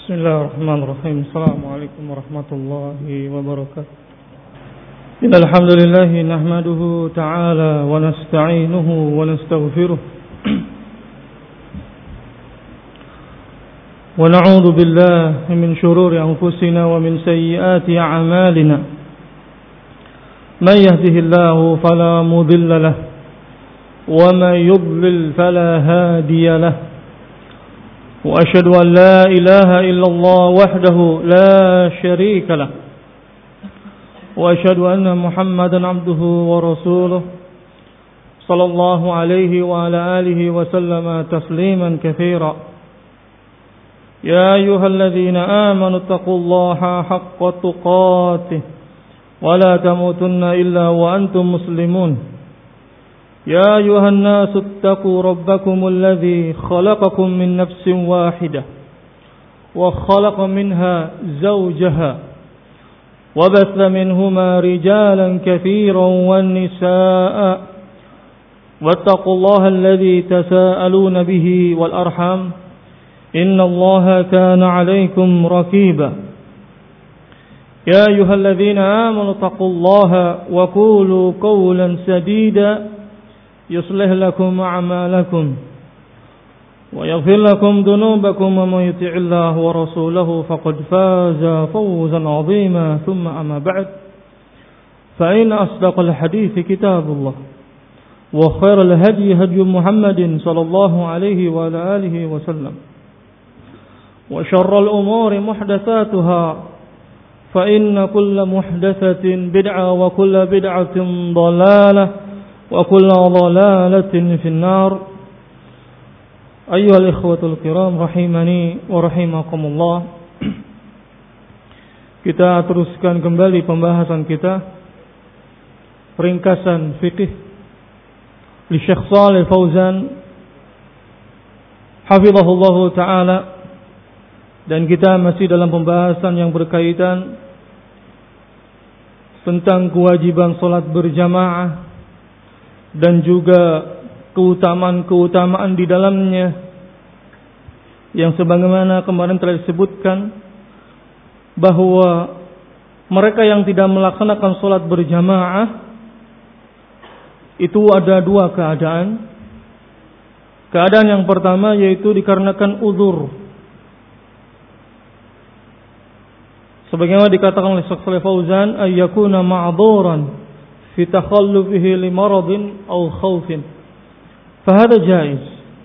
Bismillahirrahmanirrahim. Assalamualaikum warahmatullahi wabarakatuh. Innal hamdalillah nahmaduhu ta'ala wa nasta'inuhu wa nastaghfiruh. Wa na'udzu billahi min shururi anfusina wa min sayyiati a'malina. Man yahdihillahu fala mudilla lahu wa man yudlil fala hadiya lahu. وأشهد أن لا إله إلا الله وحده لا شريك له وأشهد أن محمدا عبده ورسوله صلى الله عليه وعلى آله وسلم تسليما كثيرا يا أيها الذين آمنوا اتقوا الله حق تقاته ولا تموتن إلا وأنتم مسلمون يا أيها الناس اتقوا ربكم الذي خلقكم من نفس واحدة وخلق منها زوجها وبث منهما رجالا كثيرا والنساء واتقوا الله الذي تساءلون به والأرحام إن الله كان عليكم رقيبا يا أيها الذين آمنوا اتقوا الله وقولوا قولا سديدا يصلح لكم أعمالكم ويغفر لكم ذنوبكم ومن يطع الله ورسوله فقد فاز فوزا عظيما ثم أما بعد فإن أصدق الحديث كتاب الله وخير الهدي هدي محمد صلى الله عليه وعلى آله وسلم وشر الأمور محدثاتها فإن كل محدثة بدعة وكل بدعة ضلالة وكل ضلالة في النار أيها الإخوة الكرام rahimani wa rahimakumullah. Kita teruskan kembali pembahasan kita ringkasan fikih li Syekh Shalih Fauzan hafizahullahu taala, dan kita masih dalam pembahasan yang berkaitan tentang kewajiban salat berjamaah dan juga keutamaan-keutamaan di dalamnya yang sebagaimana kemarin telah disebutkan bahwa mereka yang tidak melaksanakan sholat berjamaah itu ada dua keadaan. Keadaan yang pertama yaitu dikarenakan uzur, sebagaimana dikatakan oleh Syekh Shalih Fauzan, ayyakuna ma'dhuran fi takhallufihi li maradin aw khawfin fahada jaiz.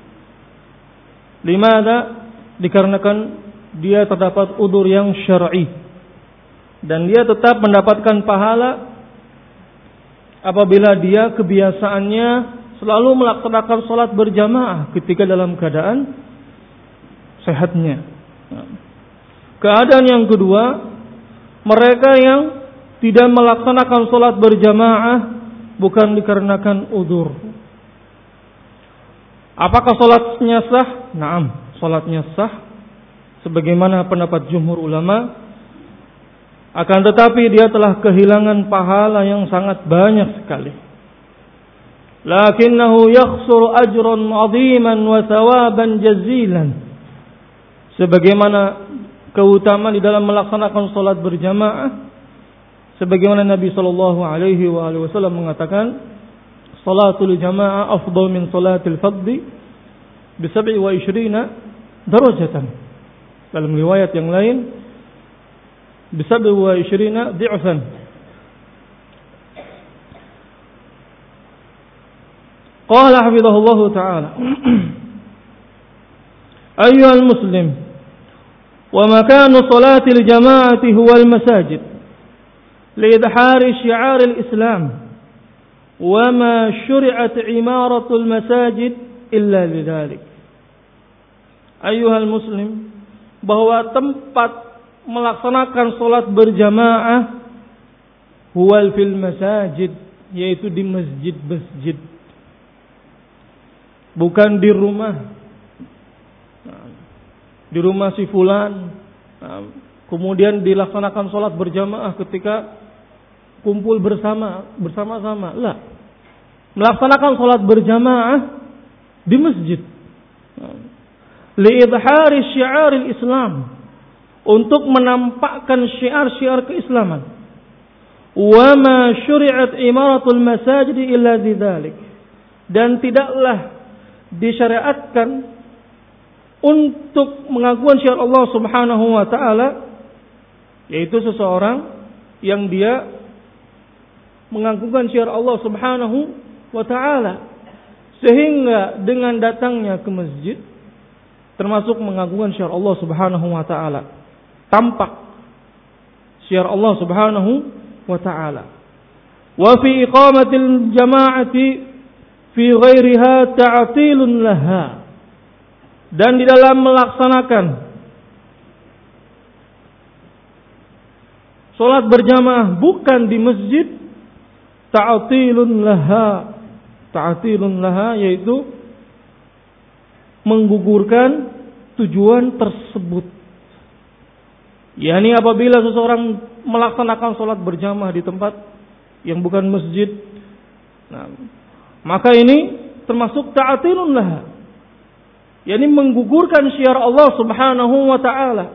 Limada? Dikarenakan dia terdapat udzur yang syar'i dan dia tetap mendapatkan pahala apabila dia kebiasaannya selalu melaksanakan salat berjamaah ketika dalam keadaan sehatnya. Keadaan yang kedua, mereka yang tidak melaksanakan sholat berjamaah bukan dikarenakan udzur. Apakah sholatnya sah? Naam, sholatnya sah sebagaimana pendapat jumhur ulama. Akan tetapi dia telah kehilangan pahala yang sangat banyak sekali. Lakinnahu yakhsuru ajran 'aziman wa thawaban jazilan. Sebagaimana keutamaan di dalam melaksanakan sholat berjamaah, sebagaimana Nabi sallallahu alaihi wasallam mengatakan, salatul jamaah afdal min salatil fardhi bi 27 darajatan. Dalam riwayat yang lain bi 27 dhi'fan. Qala hafizahullah ta'ala ayyuhal muslim wa makanu salatil jamaati huwal masajid لإظهار شعار الإسلام وما شرعت عمارة المساجد إلا لذلك. أيها المسلم, bahwa tempat melaksanakan salat berjamaah huwal fil masajid, yaitu di masjid-masjid, bukan di rumah. Di rumah si fulan kemudian dilaksanakan salat berjamaah ketika kumpul bersama-sama. Lah. Melaksanakan salat berjamaah di masjid. Li'idhari syi'aril Islam, untuk menampakkan syiar-syiar keislaman. Wa ma syuri'at imaratul masajid illa bidzalik. Dan tidaklah disyariatkan untuk mengakukan syiar Allah Subhanahu wa taala, yaitu seseorang yang dia mengagungkan syiar Allah Subhanahu wa taala, sehingga dengan datangnya ke masjid termasuk mengagungkan syiar Allah Subhanahu wa taala, tampak syiar Allah Subhanahu wa taala. Wa fi iqamatil jama'ati fi ghairiha ta'tilun laha. Dan di dalam melaksanakan salat berjamaah bukan di masjid, ta'tilun laha. Ta'tilun laha yaitu menggugurkan tujuan tersebut. yakni apabila seseorang melaksanakan salat berjamaah di tempat yang bukan masjid, nah, maka ini termasuk ta'tilun laha, yakni menggugurkan syiar Allah Subhanahu wa taala.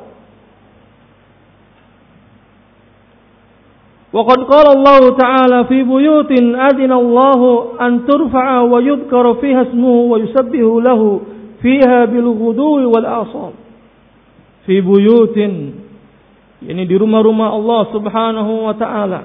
Wa qad qala Allah ta'ala fi buyutin adina Allah an turfa'a wa yudhkara fiha ismuhu wa yusabbihu lahu fiha bil ghudwi wal asal. Fi buyutin, yakni di rumah-rumah Allah Subhanahu wa taala.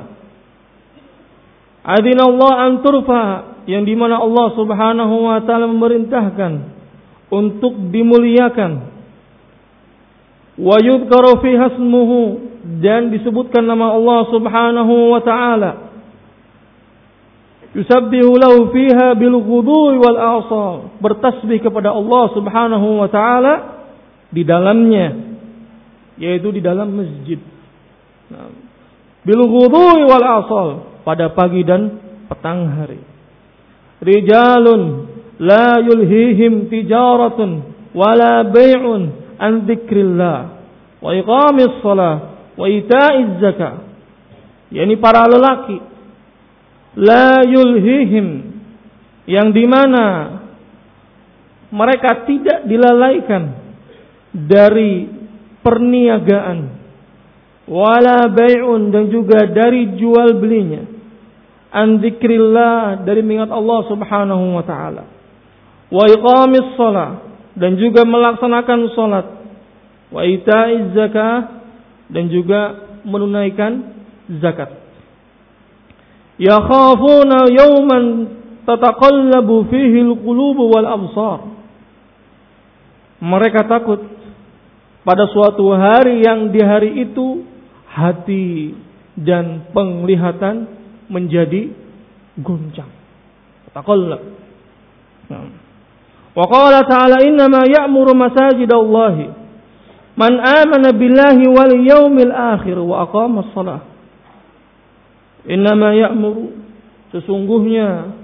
Adina Allah an turfa'a, yang di mana Allah Subhanahu wa taala memerintahkan untuk dimuliakan. Wa yudhkara fiha ismuhu, dan disebutkan nama Allah Subhanahu wa taala. Yusabbihu lahu fiha bil ghudwi wal asal, bertasbih kepada Allah Subhanahu wa taala di dalamnya, yaitu di dalam masjid. Bil ghudwi wal asal, pada pagi dan petang hari. Rijalun la yulhihim tijaratun wala bai'un an dzikrillah wa iqamis shalah wa ita'iz zakah, yakni para lelaki la yulhihim, yang dimana mereka tidak dilalaikan dari perniagaan, wala bai'un, dan juga dari jual belinya, an dzikrillah, dari mengingat Allah Subhanahu wa taala, wa iqamis shalah, dan juga melaksanakan salat, wa ita'iz zakah, dan juga menunaikan zakat. Yakhafuna yawman tataqallabu fihi al-qulub wal absar, mereka takut pada suatu hari yang di hari itu hati dan penglihatan menjadi goncang. Taqallab. Wa qala ta'ala innama ya'muru masajidallahi man amana billahi wal yawmil akhir wa aqama shalah. Innama ya'muru, sesungguhnya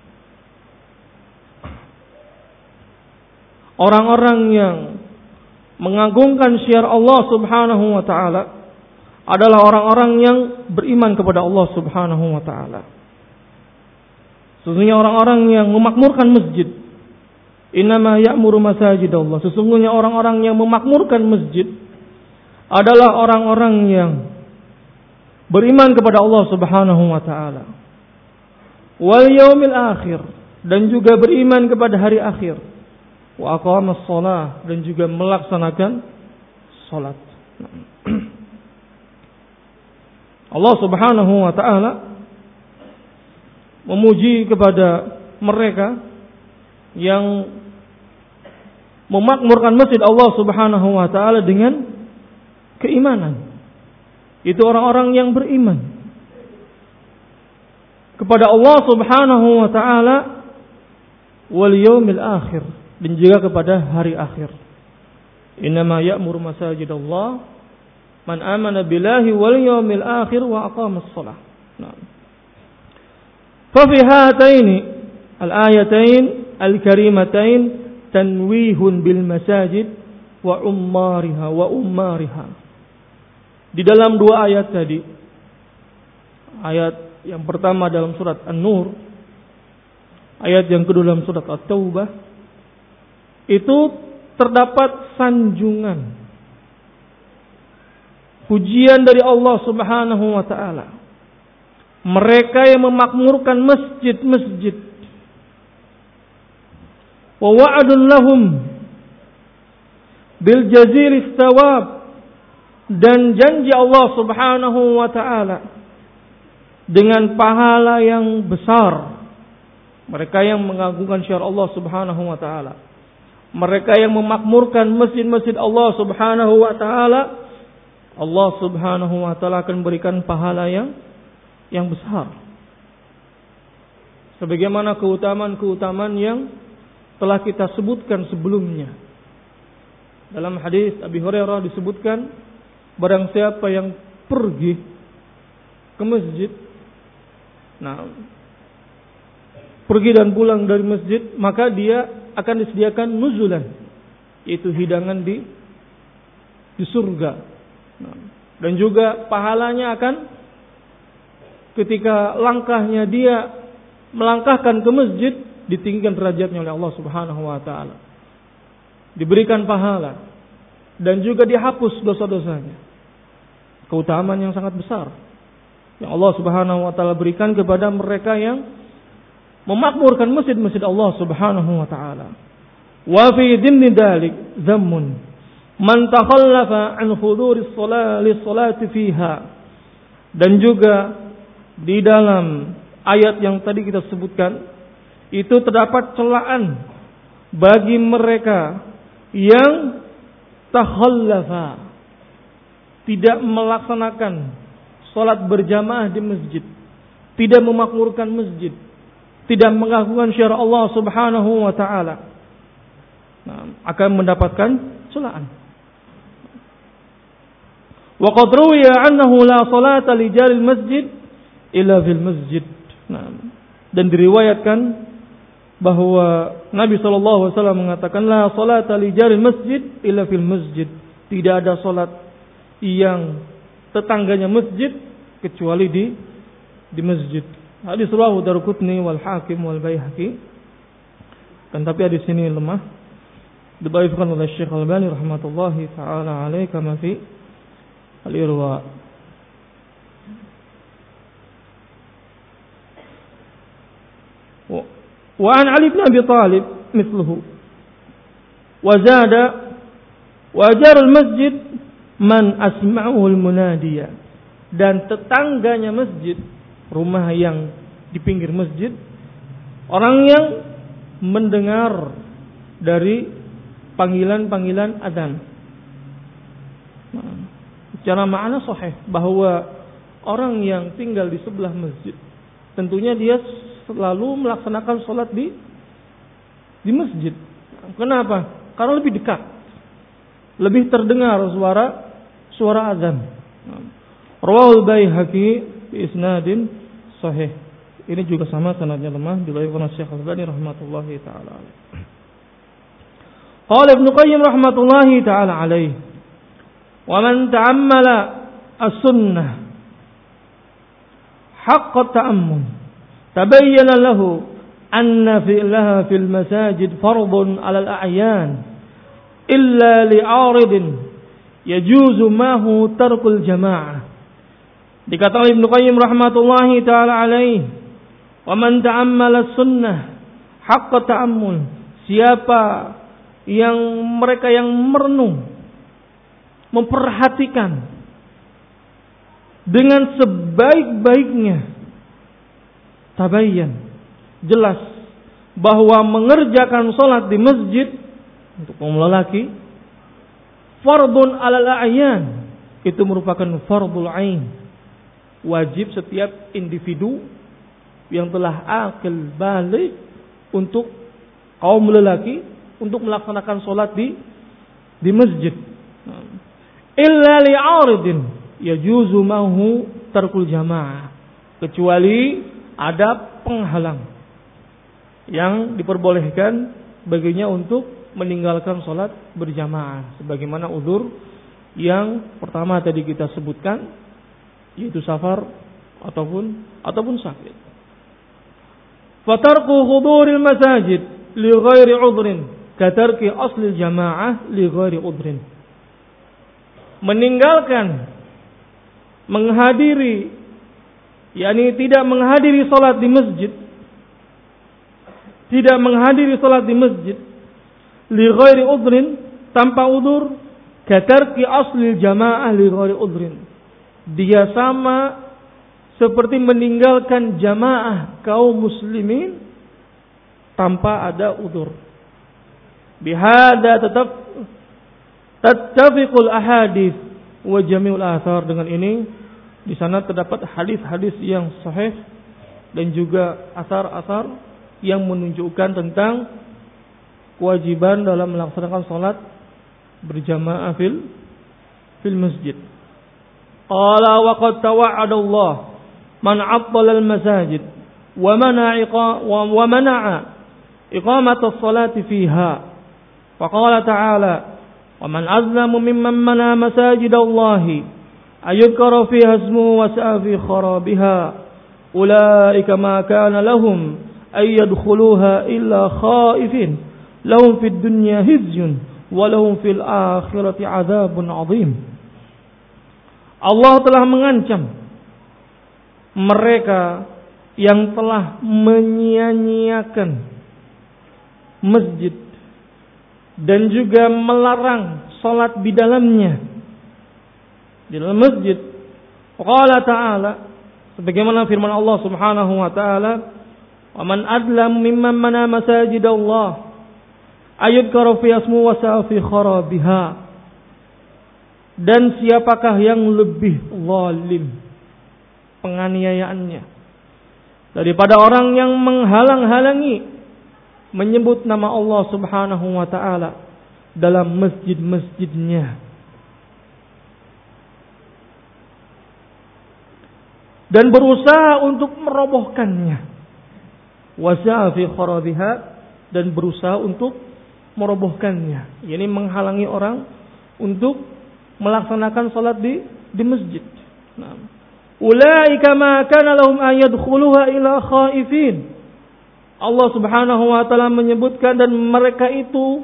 orang-orang yang mengagungkan syiar Allah Subhanahu wa taala adalah orang-orang yang beriman kepada Allah Subhanahu wa taala. Sesungguhnya orang-orang yang memakmurkan masjid. Innama ya'muru masajidallah, sesungguhnya orang-orang yang memakmurkan masjid adalah orang-orang yang beriman kepada Allah Subhanahu wa taala. Wal yaumil akhir, dan juga beriman kepada hari akhir. Wa aqamas shalah, dan juga melaksanakan salat. Allah Subhanahu wa taala memuji kepada mereka yang memakmurkan masjid Allah Subhanahu wa taala dengan keimanan. Itu orang-orang yang beriman kepada Allah Subhanahu wa taala wal yaumil akhir, dan juga kepada hari akhir. Innama ya'muru masajidallah man amana billahi wal yaumil akhir wa aqamas shalah. Nah. Fa fi hataini al-ayatain al-karimatain tanwihun bil masajid wa ummariha. Di dalam dua ayat tadi, ayat yang pertama dalam surat An-Nur, ayat yang kedua dalam surat At-Taubah, itu terdapat sanjungan pujian dari Allah Subhanahu wa taala. Mereka yang memakmurkan masjid-masjid. Wa wa'adun lahum bil jazil thawab, dan janji Allah Subhanahu wa taala dengan pahala yang besar. Mereka yang mengagungkan syiar Allah Subhanahu wa taala, mereka yang memakmurkan masjid-masjid Allah Subhanahu wa taala, Allah Subhanahu wa taala akan berikan pahala yang besar. Sebagaimana keutamaan-keutamaan yang telah kita sebutkan sebelumnya. Dalam hadis Abi Hurairah disebutkan, barang siapa yang pergi ke masjid, pergi dan pulang dari masjid, maka dia akan disediakan nuzulan, yaitu hidangan di surga. Dan juga pahalanya akan ketika langkahnya dia melangkahkan ke masjid, ditinggikan derajatnya oleh Allah Subhanahu wa taala. Diberikan pahala dan juga dihapus dosa-dosanya. Keutamaan yang sangat besar yang Allah Subhanahu wa taala berikan kepada mereka yang memakmurkan masjid-masjid Allah Subhanahu wa taala. Wa fi dhimni dzalik dhammun man takhallafa an huduris salati fiha. Dan juga di dalam ayat yang tadi kita sebutkan itu terdapat celaan bagi mereka yang takhallafa, tidak melaksanakan salat berjamaah di masjid, tidak memakmurkan masjid, tidak mengagungkan syiar Allah Subhanahu wa taala, akan mendapatkan celaan. Wa qad ruwiya annahu la salata li jaril masjid illa fil masjid. Dan diriwayatkan bahwa Nabi sallallahu alaihi wasallam mengatakan la salata li jaril masjid illa fil masjid. Tidak ada salat yang tetangganya masjid kecuali di masjid. Hadis rawahu Daruqutni wal Hakim wal Baihaqi. Kan tapi hadis ini lemah. Dibaifkan oleh Syekh Al-Albani rahmatullahi taala alaihi kama fi al-Irwa. Wa an Ali bin Abi Thalib mithluhu. Wa zada wa jarul masjid man asma'uhu al-munadiya. Dan tetangganya masjid, rumah yang di pinggir masjid, orang yang mendengar dari panggilan-panggilan adzan. Secara makna sahih bahwa orang yang tinggal di sebelah masjid, tentunya dia selalu melaksanakan sholat di masjid. Kenapa? Karena lebih dekat, lebih terdengar suara adzan. Rawahul Baihaqi bi isnadin sahih. Ini juga sama sanadnya lemah, diriwayatkan oleh Syekh Al-Albani rahmatullahi taala alaihi. Qala Ibnu Qayyim rahmatullahi taala alaihi, wa man ta'ammala as-sunnah haqqa ta'ammul tabayyana lahu anna fi'laha fil masajid fardun 'ala al-a'yan illa li'aridin yajuzu mahu tarkul jama'ah. Dikatakan Ibnu Qayyim rahmatullahi taala alaihi, wa man ta'ammala sunnah haqqa ta'ammul, siapa yang mereka yang merenung, memperhatikan dengan sebaik-baiknya, tabayyan, jelas bahwa mengerjakan salat di masjid untuk kaum lelaki fardun 'alal a'yan, itu merupakan fardul ain, wajib setiap individu yang telah akil balik untuk kaum lelaki untuk melaksanakan salat di masjid. Illa li'aridin yajuzu mahu tarkul jamaah, kecuali ada penghalang yang diperbolehkan baginya untuk meninggalkan salat berjamaah, sebagaimana uzur yang pertama tadi kita sebutkan, yaitu safar ataupun sakit. Fatarku huduril masajid li ghairi udhrin katarki asli jamaah li ghairi udhrin. Meninggalkan menghadiri, yakni tidak menghadiri salat di masjid, tidak menghadiri salat di masjid li ghairi udhrin, tanpa udzur, katarki asli jamaah li ghairi udhrin, dia sama seperti meninggalkan jamaah kaum muslimin tanpa ada udzur. Bihada tattafiqul ahadits wa jami'ul athar. Dengan ini di sana terdapat hadis-hadis yang sahih dan juga asar-asar yang menunjukkan tentang kewajiban dalam melaksanakan salat berjamaah fil masjid. Qala wa qad tawa'ada Allah man 'attala al-masajid wa mana'a iqamata as-salati fiha. Wa qala ta'ala wa man azlamu mimman mana masajidallahi ayyukara fiha ismuhu wa sa'a fi kharabiha ulaika ma kana lahum ay yadkhuluha illa khaifin lahum fid dunya khizyun wa lahum fil akhirati adzabun adzim. Allah telah mengancam mereka yang telah menyia-nyiakan masjid dan juga melarang salat di dalamnya, di dalam masjid. Qala ta'ala, sebagaimana firman Allah Subhanahu wa ta'ala, wa man adlam mimman mana masajidallah ayyudkara fi ismuhu wa sa'a fi kharabiha. Dan siapakah yang lebih zalim penganiayaannya daripada orang yang menghalang-halangi menyebut nama Allah Subhanahu wa ta'ala dalam masjid-masjidnya, dan berusaha untuk merobohkannya, wasa'a fi kharabiha, dan berusaha untuk merobohkannya, yakni menghalangi orang untuk melaksanakan salat di masjid. Nah, ulaika ma kana lahum an yadkhuluha illa khaifin. Allah Subhanahu wa ta'ala menyebutkan, dan mereka itu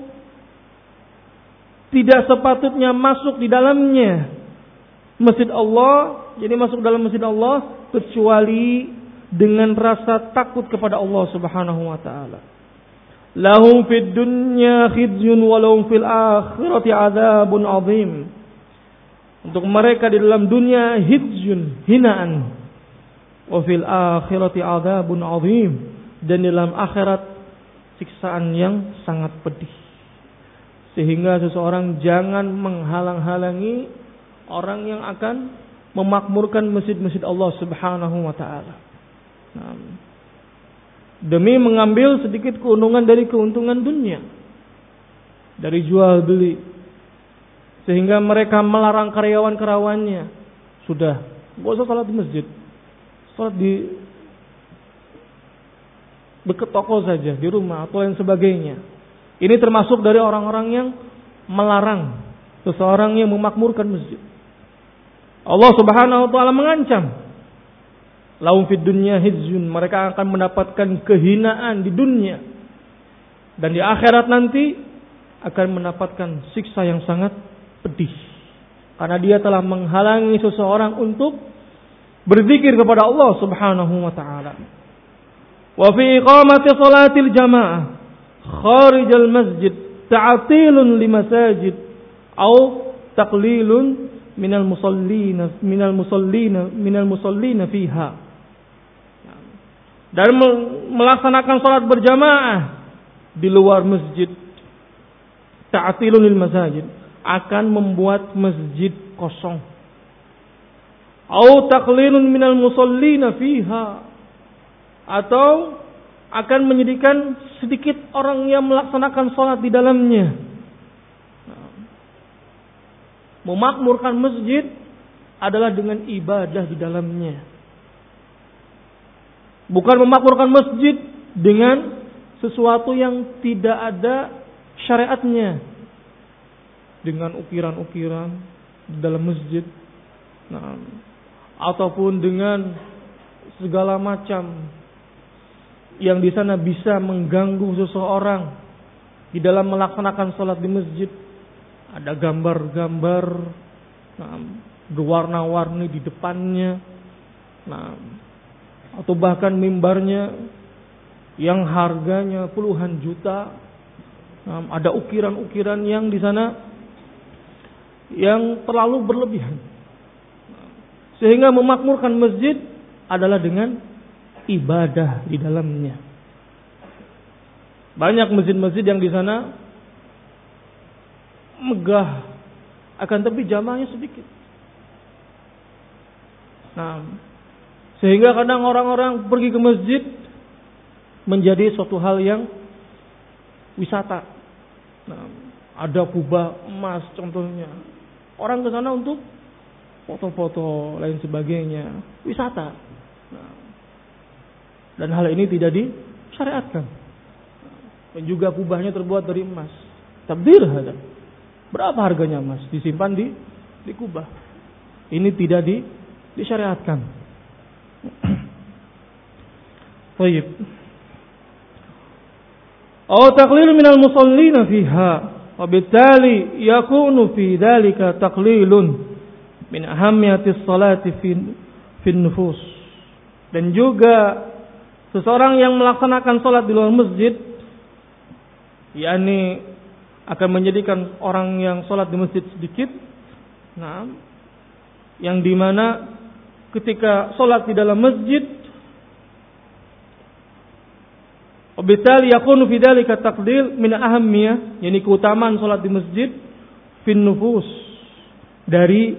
tidak sepatutnya masuk di dalamnya masjid Allah, jadi masuk dalam masjid Allah, kecuali dengan rasa takut kepada Allah Subhanahu wa ta'ala. Lahum fid dunya khizyun wa lahum fil akhirati adzabun adzim. Untuk mereka di dalam dunia khizyun, hinaan, wa fil akhirati adzabun adzim, dan dalam akhirat siksaan yang sangat pedih. Sehingga seseorang jangan menghalang-halangi orang yang akan memakmurkan masjid-masjid Allah Subhanahu wa ta'ala, demi mengambil sedikit keuntungan dari keuntungan dunia, dari jual beli, sehingga mereka melarang karyawan-karyawannya, sudah, gak usah salat di masjid, salat di dekat toko saja, di rumah atau yang sebagainya. Ini termasuk dari orang-orang yang melarang seseorang yang memakmurkan masjid. Allah Subhanahu wa ta'ala mengancam, lahum fid dunya khizyun, mereka akan mendapatkan kehinaan di dunia, dan di akhirat nanti akan mendapatkan siksa yang sangat pedih, karena dia telah menghalangi seseorang untuk berzikir kepada Allah Subhanahu wa ta'ala. Wa fi iqamati salatil jamaah kharijal masjid ta'tilun limasajid au taqlilun minal musallina fiha. Dan melaksanakan salat berjamaah di luar masjid, ta'tilun lil masajid, akan membuat masjid kosong. Au taqlilun minal musallina fiha, atau akan menjadikan sedikit orang yang melaksanakan salat di dalamnya. Memakmurkan masjid adalah dengan ibadah di dalamnya, bukan memakmurkan masjid dengan sesuatu yang tidak ada syariatnya, dengan ukiran-ukiran di dalam masjid, ataupun dengan segala macam yang di sana bisa mengganggu seseorang di dalam melaksanakan salat di masjid. Ada gambar-gambar berwarna-warni di depannya. Nah, atau bahkan mimbarnya yang harganya puluhan juta. Nah, ada ukiran-ukiran yang di sana yang terlalu berlebihan. Sehingga memakmurkan masjid adalah dengan ibadah di dalamnya. Banyak masjid-masjid yang di sana megah, akan tapi jamaahnya sedikit. Nah, sehingga kadang orang-orang pergi ke masjid menjadi suatu hal yang wisata. Nah, ada kubah emas contohnya. Orang ke sana untuk foto-foto lain sebagainya, wisata. Nah, dan hal ini tidak disyariatkan. Dan juga kubahnya terbuat dari emas. Tabdir ada. Berapa harganya emas? Disimpan di kubah. Ini tidak disyariatkan. Baik. Aw taqlil minal musallina fiha, wa bittali yakunu fi dhalika taqlilun min ahammiyatis salati fi nufus. Dan juga seseorang yang melaksanakan salat di luar masjid, yakni akan menjadikan orang yang salat di masjid sedikit. Nah, yang dimana ketika salat di dalam masjid, obitali yakunu fi dzalika taqdil min ahammiyah, yakni keutamaan salat di masjid fin nufus, dari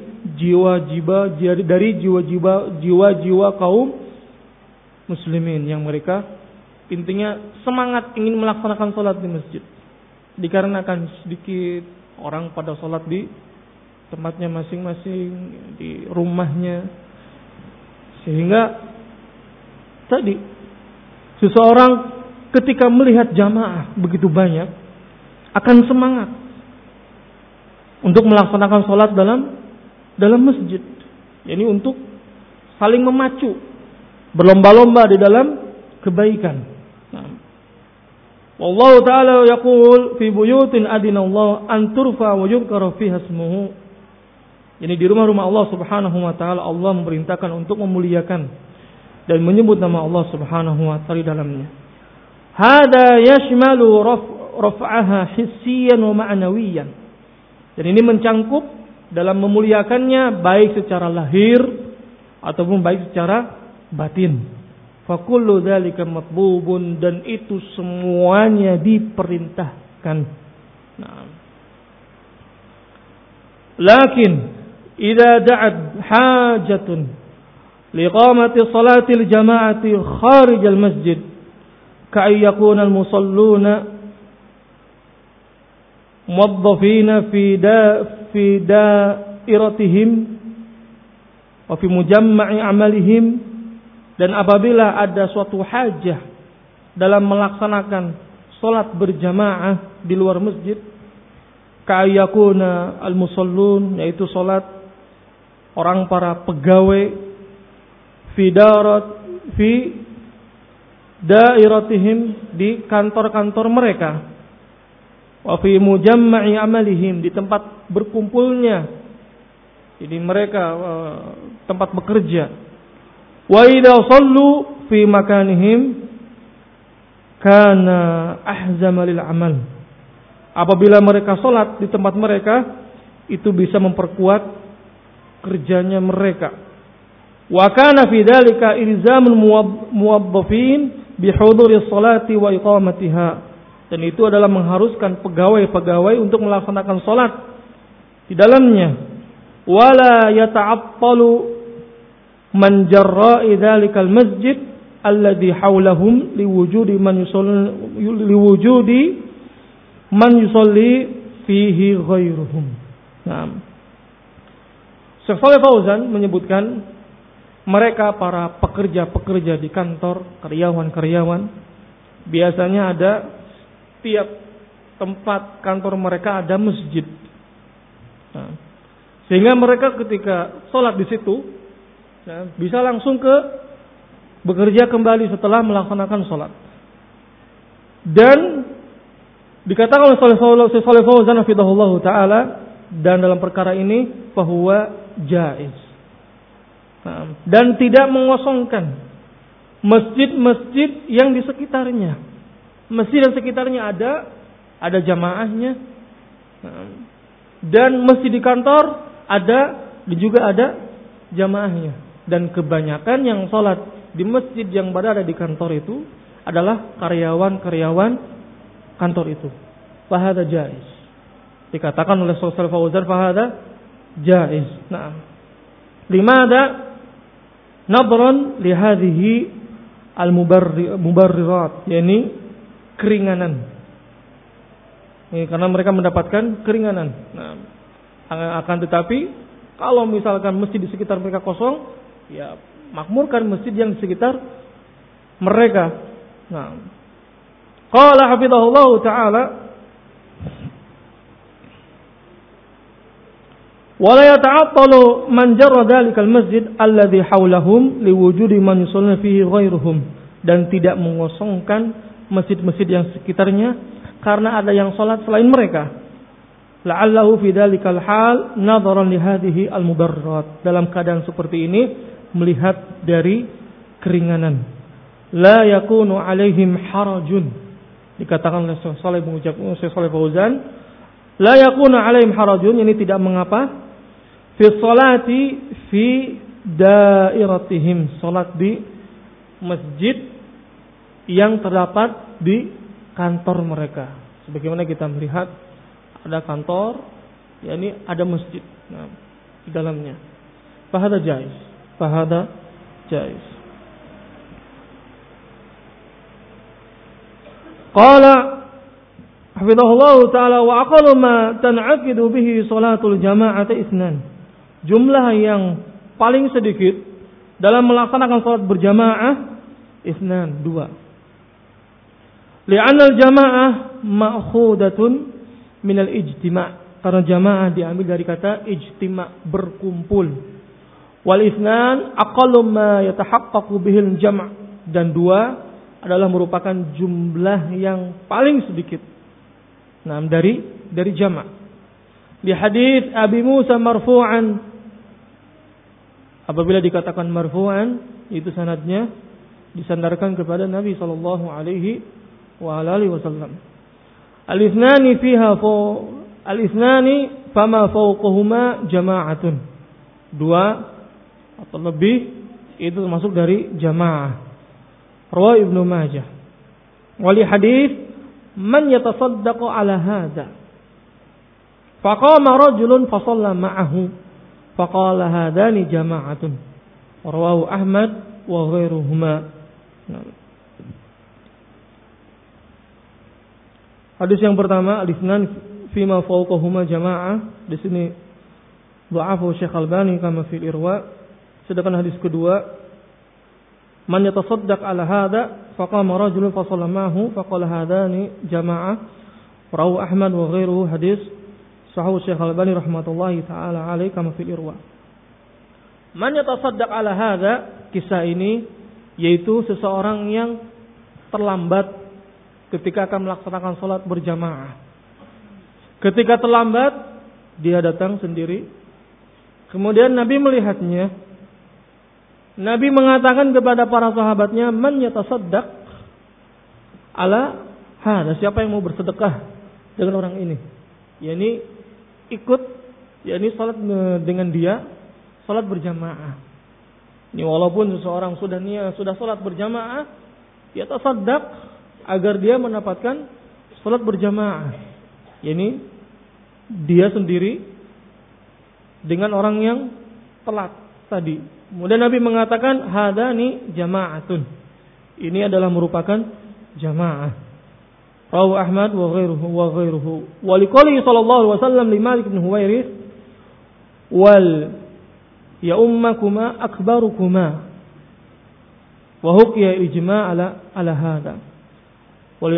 jiwa-jiwa kaum muslimin yang mereka intinya semangat ingin melaksanakan salat di masjid. Dikarenakan sedikit orang pada salat di tempatnya masing-masing, di rumahnya, sehingga tadi seseorang ketika melihat jamaah begitu banyak akan semangat untuk melaksanakan salat dalam masjid. Yani untuk saling memacu, berlomba-lomba di dalam kebaikan. Wallahu ta'ala yaqul fi buyutin adinallahu an turfa wa yuzkara fiha ismuhu. Yani di rumah-rumah Allah Subhanahu wa taala Allah memerintahkan untuk memuliakan dan menyebut nama Allah Subhanahu wa taala di dalamnya. Hada yashmalu raf'aha hissiyan wa ma'nawiyan. Dan ini mencangkup dalam memuliakannya baik secara lahir ataupun baik secara batin. Fa kullu dzalika matlubun, dan itu semuanya diperintahkan. Nah. Lakin idza da'at hajatun liqamati salatil jama'ati kharij al masjid ka'ay yakuna al musalluna muwaddafina fi da'iratihim wa fi mujamma'i amalihim. Dan apabila ada suatu hajah dalam melaksanakan salat berjamaah di luar masjid, ka'ayyakuna al-musallun, yaitu salat orang para pegawai fi dairatihim, di kantor-kantor mereka, wa fi mujamma'i amalihim, di tempat berkumpulnya, jadi mereka tempat bekerja. Wa idza sallu fi makanihim kana ahzama lil amal. Apabila mereka salat di tempat mereka, itu bisa memperkuat kerjanya mereka. Wa kana fi dzalika ilzamul muwaddafin bi huduri sholati wa iqamatiha. Dan itu adalah mengharuskan pegawai-pegawai untuk melaksanakan salat di dalamnya. Wala yata'attalu man jarra'i dzalikal masjid alladhi hawlahum liwujudi man yusalli fihi ghairuhum. Naam. Syekh Shalih Fauzan menyebutkan mereka para pekerja-pekerja di kantor, karyawan-karyawan, biasanya ada tiap tempat kantor mereka ada masjid. Nah, sehingga mereka ketika sholat di situ, nah, bisa langsung bekerja kembali setelah melaksanakan sholat. Dan dikatakan oleh Syekh Shalih Fauzan hafizahullah taala, dan dalam perkara ini bahwa jaiz. Dan tidak mengosongkan masjid-masjid yang di sekitarnya. Masjid dan sekitarnya ada jamaahnya. Dan masjid di kantor ada, dan juga ada jamaahnya. Dan kebanyakan yang sholat di masjid yang berada di kantor itu adalah karyawan-karyawan kantor itu. Fahada jaiz. Dikatakan oleh Syaikh Fauzan, fahada jaiz. Limada nadran li hadhihi al-mubarrirat, yakni keringanan. Ini karena mereka mendapatkan keringanan. Akan tetapi kalau misalkan masjid di sekitar mereka kosong, ya makmurkan masjid yang di sekitar mereka. Qala hafizahullah taala wala yata'attalu man jarra dhalikal masjid alladhi hawlahum liwujudi man yusalluna fihi ghairuhum, dan tidak mengosongkan masjid-masjid yang sekitarnya karena ada yang salat selain mereka. La'allahu fi dhalikal hal nadharan li hadhihi al-mudarrat, dalam keadaan seperti ini melihat dari keringanan. La yakunu alaihim harajun, dikatakan oleh Syekh Shalih Fauzan, la yakunu alaihim harajun, ini tidak mengapa fi sholati fi dairatihim, salat di masjid yang terdapat di kantor mereka. Sebagaimana kita melihat ada kantor, yakni ada masjid di dalamnya. Fahada jaiz. Fahada jaiz. Qala hafizahullah ta'ala wa aqallu ma tan'aqidu bihi salatul jama'ati itsnan. Jumlah yang paling sedikit dalam melaksanakan salat berjamaah itsnan, 2. Li'anna al-jama'ah ma'khudatun min al-ijtima', karena jamaah diambil dari kata ijtima', berkumpul. Wal itsnan aqallu ma yatahaqqaqu bihi al-jam', dan 2 adalah merupakan jumlah yang paling sedikit. Dari jama'. Di hadis Abi Musa marfu'an, apabila dikatakan marfu'an, itu sanadnya disandarkan kepada Nabi sallallahu alaihi wa alihi wasallam. Al-ithnani fama fawqahuma jama'atun. 2 atau lebih itu termasuk dari jamaah. Rawi Ibnu Majah. Wali hadis man yatasaddaqu ala hadha faqama rajulun fasalla ma'ahu faqala hadani jama'atun. Rawahu Ahmad wa ghairuhuma. Hadis yang pertama, al-ithnan fima fawqahuma jama'ah, di sini dha'afu Syekh Albani kama fil Irwa. Sedangkan hadis kedua, man yatasaddaq ala hadha faqama rajulun fasalla ma'ahu faqala hadani jama'ah, rawahu Ahmad wa ghairuhu, hadis sahih Syekh Albani rahmatullahi taala alaihi kama fil Irwa. Man yatasaddaq ala hadha, kisah ini yaitu seseorang yang terlambat ketika akan melaksanakan salat berjamaah. Ketika terlambat, dia datang sendiri. Kemudian Nabi melihatnya. Nabi mengatakan kepada para sahabatnya, man yatasaddaq ala hada, siapa yang mau bersedekah dengan orang ini, yakni ikut, yakni salat dengan dia, salat berjamaah. Ini walaupun seseorang sudah salat berjamaah, dia tasaddaq agar dia mendapatkan salat berjamaah, yakni dia sendiri dengan orang yang telat tadi. Kemudian Nabi mengatakan hadani jama'atun, ini adalah merupakan jamaah. Rawahu Ahmad wa ghairuhu. Wa liqali sallallahu alaihi wasallam li Malik bin Huwairits wal ya ummakuma akbarukuma wa huqiya ijma' ala hada. Wal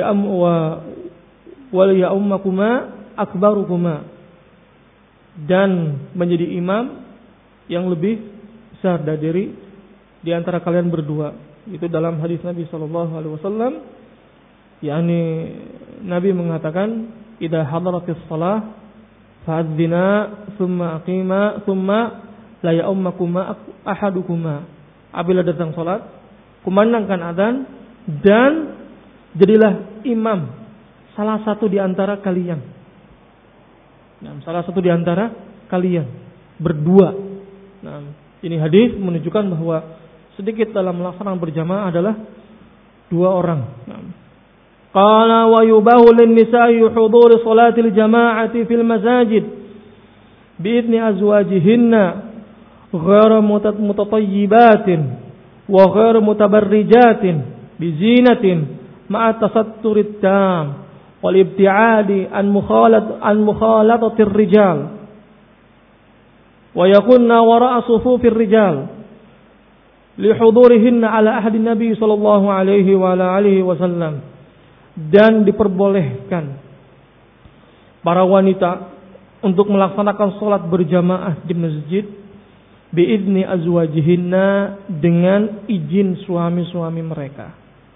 ya ummakuma akbarukuma, dan menjadi imam yang lebih besar dari di antara kalian berdua. Itu dalam hadis Nabi sallallahu alaihi wasallam, yakni Nabi mengatakan idza hadaratis shalah fa'adzina thumma aqima thumma la ya'ummakuma ahadukuma. Apabila datang salat, kumandangkan adzan dan jadilah imam salah satu di antara kalian. Nah, salah satu di antara kalian berdua. Nah, ini hadis menunjukkan bahwa sedikit dalam melaksanakan berjamaah adalah dua orang. Nah, qala wa yubahu lin-nisa'i hudur salatil jama'ati fil masajid bi idni azwajihinna ghairu mutatayyibatin wa ghairu mutabarrijatin bi zinatin ma'a tasatturit tam wal ibti'adi an mukhalatatir rijal wa yakunna wara'a sufufir rijal li hudurihinna ala ahdi Nabi sallallahu alaihi wa ala alihi wasallam. Dan diperbolehkan para wanita untuk melaksanakan sholat berjamaah di masjid biidni azwajihinna dengan izin suami-suami mereka.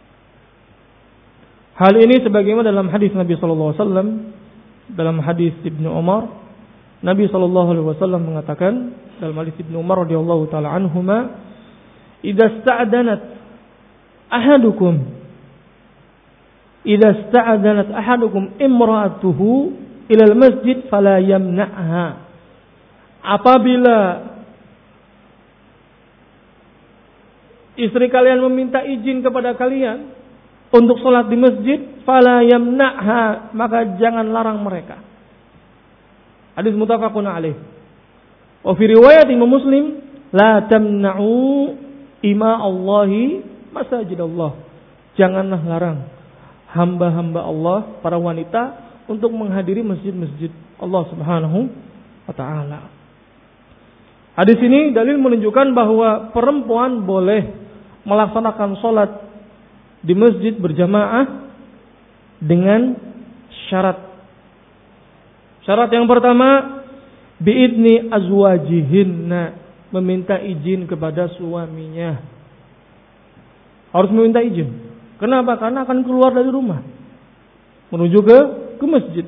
Hal ini sebagaimana dalam hadis Nabi sallallahu alaihi wasallam, dalam hadis Ibnu Umar, Nabi sallallahu alaihi wasallam mengatakan dalam hadis Ibnu Umar radhiyallahu taala anhuma, "Idza sta'danat ahadukum imra'atuhu ilal masjid fala yamna'ha." Apabila istri kalian meminta izin kepada kalian untuk sholat di masjid, fala yamna'ha, maka jangan larang mereka. Hadis muttafaqun alaih. Wa fi riwayat Imam Muslim, la tamna'u ima Allahi masajidallah. Janganlah larang hamba-hamba Allah, para wanita, untuk menghadiri masjid-masjid Allah Subhanahu wa ta'ala. Hadis ini dalil menunjukkan bahwa perempuan boleh melaksanakan sholat di masjid berjamaah dengan syarat. Syarat yang pertama, biidni azwajihinna, meminta izin kepada suaminya. Harus meminta izin. Kenapa? Karena akan keluar dari rumah menuju ke masjid.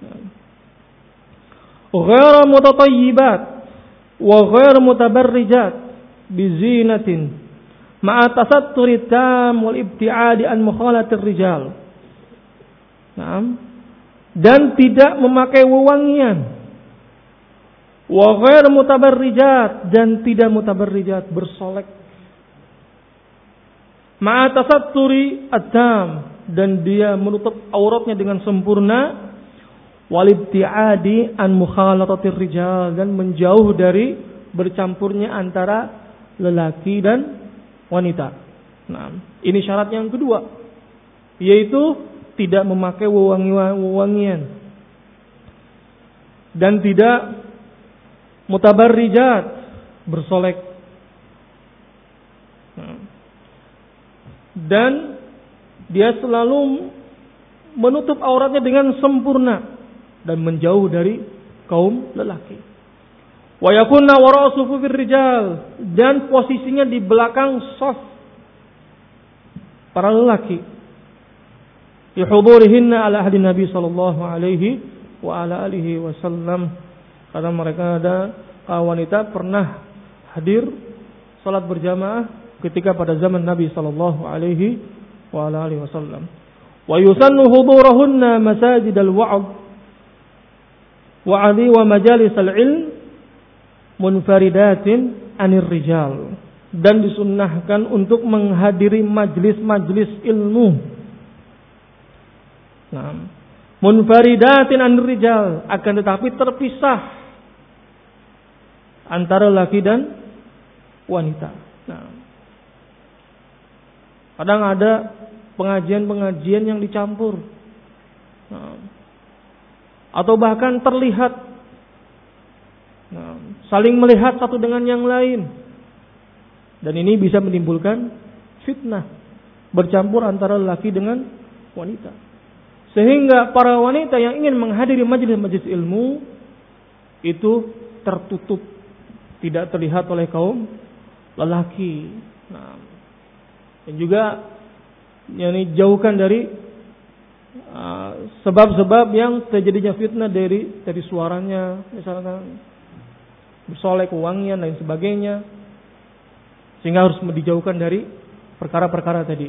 Ghairu mutatayyibat wa ghairu mutabarrijat bizinatin ma'a tasatturi tam wal ibti'adi an mukhalatir rijal. Naam. Dan tidak memakai wewangian. Wa ghairu mutabarrijat, dan tidak mutabarrijat, bersolek. Ma'a tasatturi at-tam, dan dia menutup auratnya dengan sempurna. Wal ibti'adi an mukhalatatir rijal, dan menjauh dari bercampurnya antara lelaki dan wanita. Nah, ini syarat yang kedua, yaitu tidak memakai wewangian dan tidak mutabarrijat, bersolek. Nah, dan dia selalu menutup auratnya dengan sempurna dan menjauh dari kaum lelaki. Wa yakunna wara'a sufufir rijal, dan posisinya di belakang shaf para lelaki. Yuhudurihinna ala ahdi Nabi sallallahu alaihi wa ala alihi wasallam, karena mereka ada wanita pernah hadir salat berjamaah ketika pada zaman Nabi sallallahu alaihi wa ala alihi wasallam. Wa yusannu hudurahunna masajidal wa'd wa'adi wa majalisal ilm munfaridatin anir rijal, dan disunnahkan untuk menghadiri majlis-majlis ilmu. Nah, munfaridatin anir rijal, akan tetapi terpisah antara laki dan wanita. Nah, kadang ada pengajian-pengajian yang dicampur, nah, atau bahkan terlihat, nah, saling melihat satu dengan yang lain, dan ini bisa menimbulkan fitnah, bercampur antara laki dengan wanita, sehingga para wanita yang ingin menghadiri majelis-majelis ilmu itu tertutup, tidak terlihat oleh kaum lelaki. Nah, dan juga yang jauhkan dari sebab-sebab yang terjadinya fitnah dari suaranya, misalkan bersolek, wangian dan sebagainya, sehingga harus dijauhkan dari perkara-perkara tadi.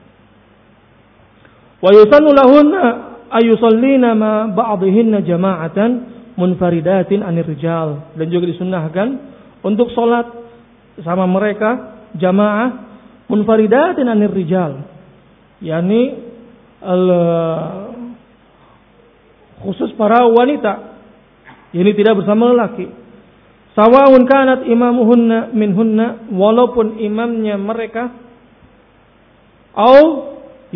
Wa yusannu lahunna ayusallina ma ba'dihinna jama'atan munfaridatin anir rijal, dan juga disunnahkan untuk salat sama mereka jamaah munfaridatin anir rijal, yakni khusus para wanita, ini tidak bersama lelaki. Sawa'un kanat imamuhunna minhunna, walaupun imamnya mereka, au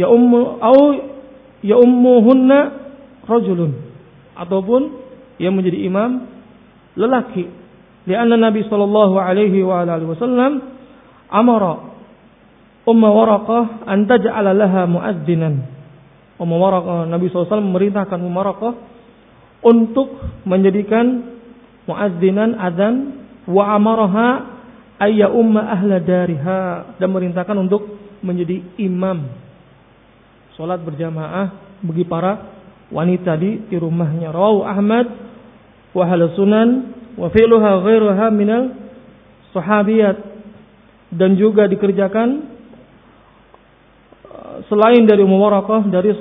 ya ummuhunna rajulun, ataupun yang menjadi imam lelaki. Lianna Nabi sallallahu alaihi wa alihi wasallam amara Umma Waraqah an taj'ala laha mu'adzinan. Umma Waraqah, Nabi sallallahu alaihi wasallam memerintahkan Umma Waraqah untuk menjadikan mu'adzinan adzan, wa amaraha ayya umma ahla dariha, dan merintahkan untuk menjadi imam salat berjamaah bagi para wanita di rumahnya. Rawahu Ahmad wa ahlu sunan wa fi'luha ghairuha minal sahabiyat, dan juga dikerjakan selain dari Ummu Waraqah dari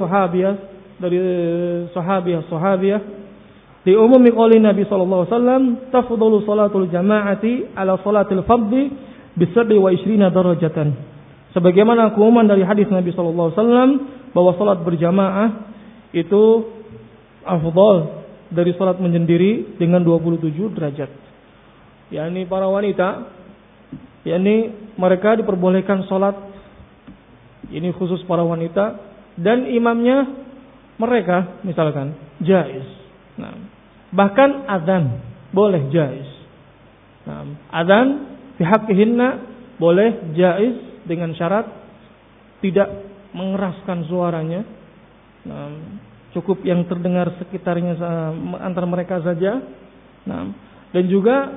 sahabiyah di umum qouli Nabi sallallahu alaihi wasallam tafdhalu salatul jama'ati ala salatil fardhi bi 27 darajatan, sebagaimana keumuman dari hadis Nabi sallallahu alaihi wasallam bahwa salat berjamaah itu afdal dari salat menyendiri dengan 27 derajat. yakni para wanita, yakni mereka diperbolehkan salat, ini khusus para wanita, dan imamnya mereka misalkan jaiz. Nah, bahkan adzan boleh jaiz. Nah, adzan fi haqqihinna boleh jaiz dengan syarat tidak mengeraskan suaranya. Nah, cukup yang terdengar sekitarnya antara mereka saja. Nah, dan juga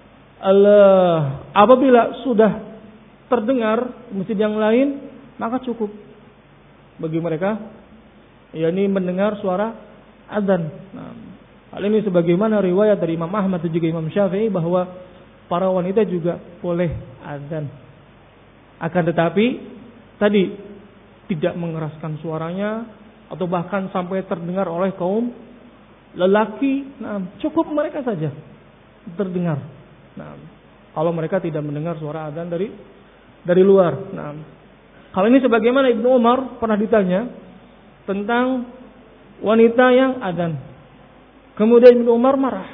apabila sudah terdengar masjid yang lain, maka cukup bagi mereka yakni mendengar suara azan. Nah, hal ini sebagaimana riwayat dari Imam Ahmad dan juga Imam Syafi'i bahwa para wanita juga boleh azan. Akan tetapi tadi tidak mengeraskan suaranya atau bahkan sampai terdengar oleh kaum lelaki. Nah, cukup mereka saja terdengar. Nah, kalau mereka tidak mendengar suara azan dari luar. Nah, hal ini sebagaimana Ibnu Umar pernah ditanya tentang wanita yang azan. Kemudian Ibnu Umar marah.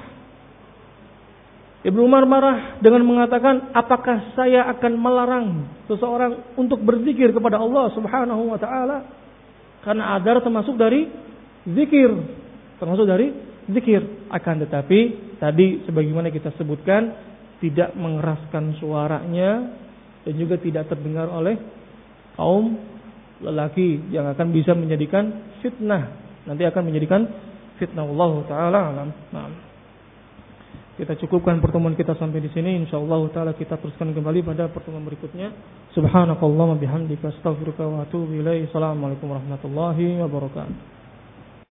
Ibnu Umar marah dengan mengatakan, apakah saya akan melarang seseorang untuk berzikir kepada Allah Subhanahu wa taala? Karena azan termasuk dari zikir. Termasuk dari zikir. Akan tetapi tadi sebagaimana kita sebutkan, tidak mengeraskan suaranya dan juga tidak terdengar oleh kaum lelaki yang akan bisa menjadikan fitnah. Nanti akan menjadikan fitnah. Allah taala alam. Nah, kita cukupkan pertemuan kita sampai di sini. Insyaallah taala kita teruskan kembali pada pertemuan berikutnya. Subhanakallahumma bihamdika astaghfiruka wa atubu ilaik. Assalamualaikum warahmatullahi wabarakatuh.